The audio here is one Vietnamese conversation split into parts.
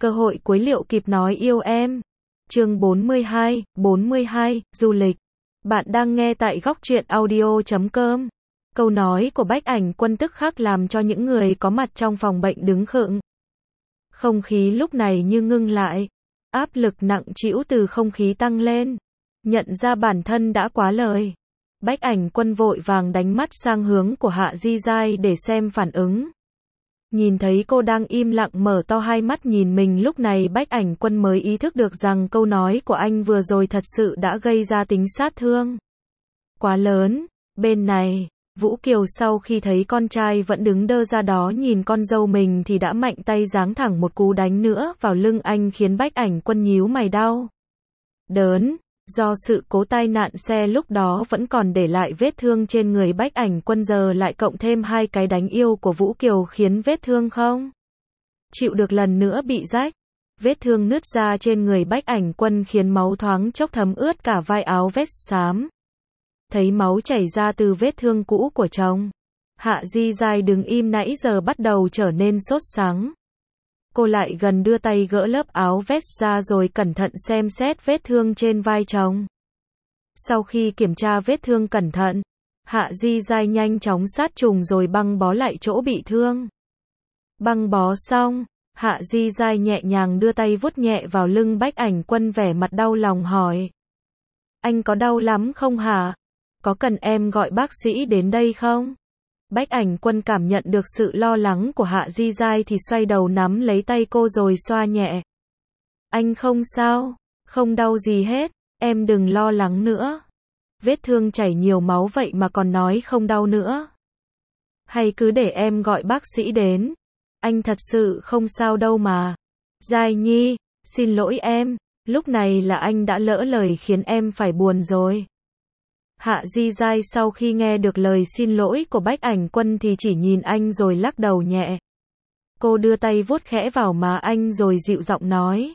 Cơ hội cuối liệu kịp nói yêu em. Chương 42, du lịch. Bạn đang nghe tại góc truyện audio.com. Câu nói của Bách Ảnh Quân tức khắc làm cho những người có mặt trong phòng bệnh đứng khựng. Không khí lúc này như ngưng lại. Áp lực nặng trĩu từ không khí tăng lên. Nhận ra bản thân đã quá lời. Bách Ảnh Quân vội vàng đánh mắt sang hướng của Hạ Di Giai để xem phản ứng. Nhìn thấy cô đang im lặng mở to hai mắt nhìn mình, lúc này Bách Ảnh Quân mới ý thức được rằng câu nói của anh vừa rồi thật sự đã gây ra tính sát thương quá lớn. Bên này, Vũ Kiều sau khi thấy con trai vẫn đứng đơ ra đó nhìn con dâu mình thì đã mạnh tay giáng thẳng một cú đánh nữa vào lưng anh, khiến Bách Ảnh Quân nhíu mày đau đớn. Do sự cố tai nạn xe lúc đó vẫn còn để lại vết thương trên người Bách Ảnh Quân, giờ lại cộng thêm hai cái đánh yêu của Vũ Kiều khiến vết thương không chịu được lần nữa bị rách. Vết thương nứt ra trên người Bách Ảnh Quân khiến máu thoáng chốc thấm ướt cả vai áo vest xám. Thấy máu chảy ra từ vết thương cũ của chồng, Hạ Di Giai đứng im nãy giờ bắt đầu trở nên sốt sắng. Cô lại gần đưa tay gỡ lớp áo vest ra rồi cẩn thận xem xét vết thương trên vai chồng. Sau khi kiểm tra vết thương cẩn thận, Hạ Di Giai nhanh chóng sát trùng rồi băng bó lại chỗ bị thương. Băng bó xong, Hạ Di Giai nhẹ nhàng đưa tay vuốt nhẹ vào lưng Bách Ảnh Quân, vẻ mặt đau lòng hỏi: Anh có đau lắm không hả? Có cần em gọi bác sĩ đến đây không? Bách Ảnh Quân cảm nhận được sự lo lắng của Hạ Di Giai thì xoay đầu nắm lấy tay cô rồi xoa nhẹ. Anh không sao, không đau gì hết, em đừng lo lắng nữa. Vết thương chảy nhiều máu vậy mà còn nói không đau nữa. Hay cứ để em gọi bác sĩ đến. Anh thật sự không sao đâu mà. Giai Nhi, xin lỗi em, lúc này là anh đã lỡ lời khiến em phải buồn rồi. Hạ Di Giai sau khi nghe được lời xin lỗi của Bách Ảnh Quân thì chỉ nhìn anh rồi lắc đầu nhẹ. Cô đưa tay vuốt khẽ vào má anh rồi dịu giọng nói: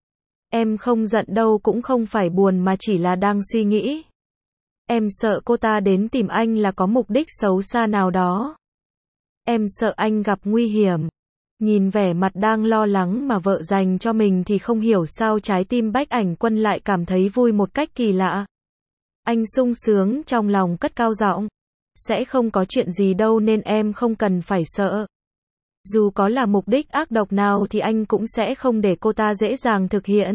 Em không giận đâu, cũng không phải buồn mà chỉ là đang suy nghĩ. Em sợ cô ta đến tìm anh là có mục đích xấu xa nào đó. Em sợ anh gặp nguy hiểm. Nhìn vẻ mặt đang lo lắng mà vợ dành cho mình thì không hiểu sao trái tim Bách Ảnh Quân lại cảm thấy vui một cách kỳ lạ. Anh sung sướng trong lòng cất cao giọng: Sẽ không có chuyện gì đâu nên em không cần phải sợ. Dù có là mục đích ác độc nào thì anh cũng sẽ không để cô ta dễ dàng thực hiện.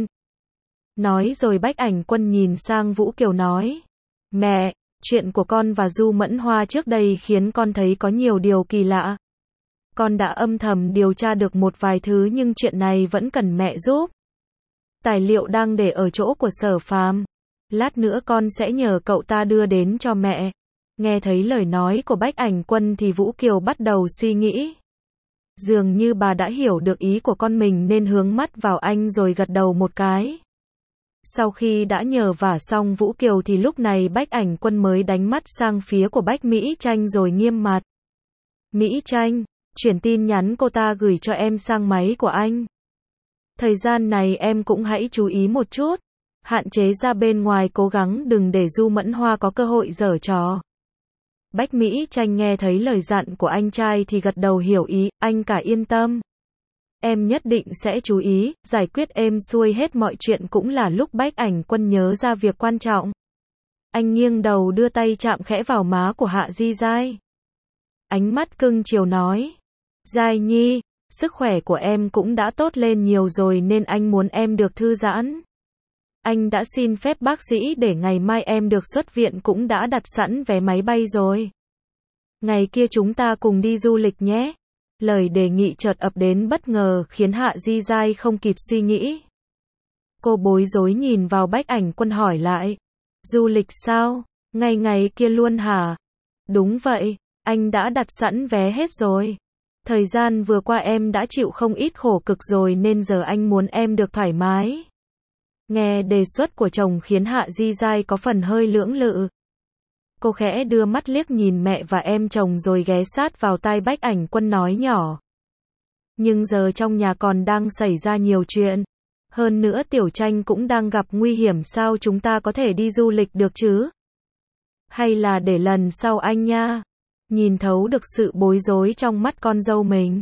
Nói rồi Bách Ảnh Quân nhìn sang Vũ Kiều nói: Mẹ, chuyện của con và Du Mẫn Hoa trước đây khiến con thấy có nhiều điều kỳ lạ. Con đã âm thầm điều tra được một vài thứ nhưng chuyện này vẫn cần mẹ giúp. Tài liệu đang để ở chỗ của Sở Phàm. Lát nữa con sẽ nhờ cậu ta đưa đến cho mẹ. Nghe thấy lời nói của Bách Ảnh Quân thì Vũ Kiều bắt đầu suy nghĩ. Dường như bà đã hiểu được ý của con mình nên hướng mắt vào anh rồi gật đầu một cái. Sau khi đã nhờ vả xong Vũ Kiều thì lúc này Bách Ảnh Quân mới đánh mắt sang phía của Bách Mỹ Tranh rồi nghiêm mặt. Mỹ Tranh, chuyển tin nhắn cô ta gửi cho em sang máy của anh. Thời gian này em cũng hãy chú ý một chút. Hạn chế ra bên ngoài, cố gắng đừng để Du Mẫn Hoa có cơ hội giở trò. Bách Mỹ Tranh nghe thấy lời dặn của anh trai thì gật đầu hiểu ý. Anh cả yên tâm. Em nhất định sẽ chú ý, giải quyết êm xuôi hết mọi chuyện. Cũng là lúc Bách Ảnh Quân nhớ ra việc quan trọng. Anh nghiêng đầu đưa tay chạm khẽ vào má của Hạ Di Giai. Ánh mắt cưng chiều nói: Giai Nhi, sức khỏe của em cũng đã tốt lên nhiều rồi nên anh muốn em được thư giãn. Anh đã xin phép bác sĩ để ngày mai em được xuất viện, cũng đã đặt sẵn vé máy bay rồi. Ngày kia chúng ta cùng đi du lịch nhé. Lời đề nghị chợt ập đến bất ngờ khiến Hạ Di Giai không kịp suy nghĩ. Cô bối rối nhìn vào Bách Ảnh Quân hỏi lại: Du lịch sao? Ngày kia luôn hả? Đúng vậy, anh đã đặt sẵn vé hết rồi. Thời gian vừa qua em đã chịu không ít khổ cực rồi nên giờ anh muốn em được thoải mái. Nghe đề xuất của chồng khiến Hạ Di Giai có phần hơi lưỡng lự. Cô khẽ đưa mắt liếc nhìn mẹ và em chồng rồi ghé sát vào tai Bách Ảnh Quân nói nhỏ: Nhưng giờ trong nhà còn đang xảy ra nhiều chuyện. Hơn nữa Tiểu Tranh cũng đang gặp nguy hiểm, sao chúng ta có thể đi du lịch được chứ? Hay là để lần sau anh nha. Nhìn thấu được sự bối rối trong mắt con dâu mình,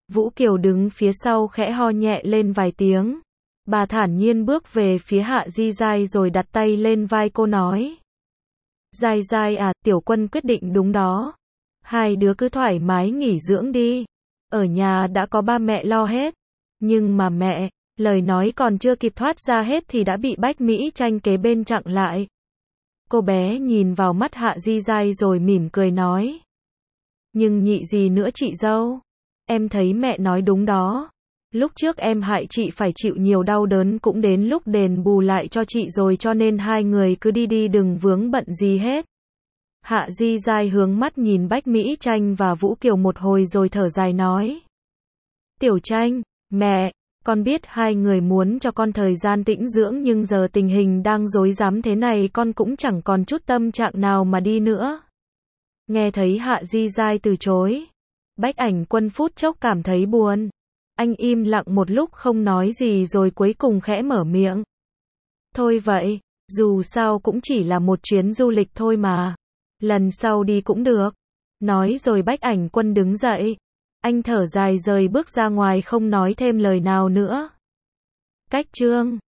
Vũ Kiều đứng phía sau khẽ ho nhẹ lên vài tiếng. Bà thản nhiên bước về phía Hạ Di Giai rồi đặt tay lên vai cô nói. Giai Giai à, tiểu quân quyết định đúng đó. Hai đứa cứ thoải mái nghỉ dưỡng đi. Ở nhà đã có ba mẹ lo hết. Nhưng mà mẹ, lời nói còn chưa kịp thoát ra hết thì đã bị Bách Mỹ Tranh kế bên chặn lại. Cô bé nhìn vào mắt Hạ Di Giai rồi mỉm cười nói. Nhưng nhị gì nữa chị dâu? Em thấy mẹ nói đúng đó. Lúc trước em hại chị phải chịu nhiều đau đớn cũng đến lúc đền bù lại cho chị rồi cho nên hai người cứ đi đi đừng vướng bận gì hết. Hạ Di Giai hướng mắt nhìn Bách Mỹ Tranh và Vũ Kiều một hồi rồi thở dài nói. Tiểu Tranh, mẹ, con biết hai người muốn cho con thời gian tĩnh dưỡng nhưng giờ tình hình đang rối rắm thế này con cũng chẳng còn chút tâm trạng nào mà đi nữa. Nghe thấy Hạ Di Giai từ chối. Bách Ảnh Quân phút chốc cảm thấy buồn. Anh im lặng một lúc không nói gì rồi cuối cùng khẽ mở miệng. Thôi vậy, dù sao cũng chỉ là một chuyến du lịch thôi mà. Lần sau đi cũng được. Nói rồi Bách Ảnh Quân đứng dậy. Anh thở dài rời bước ra ngoài không nói thêm lời nào nữa. Cách chương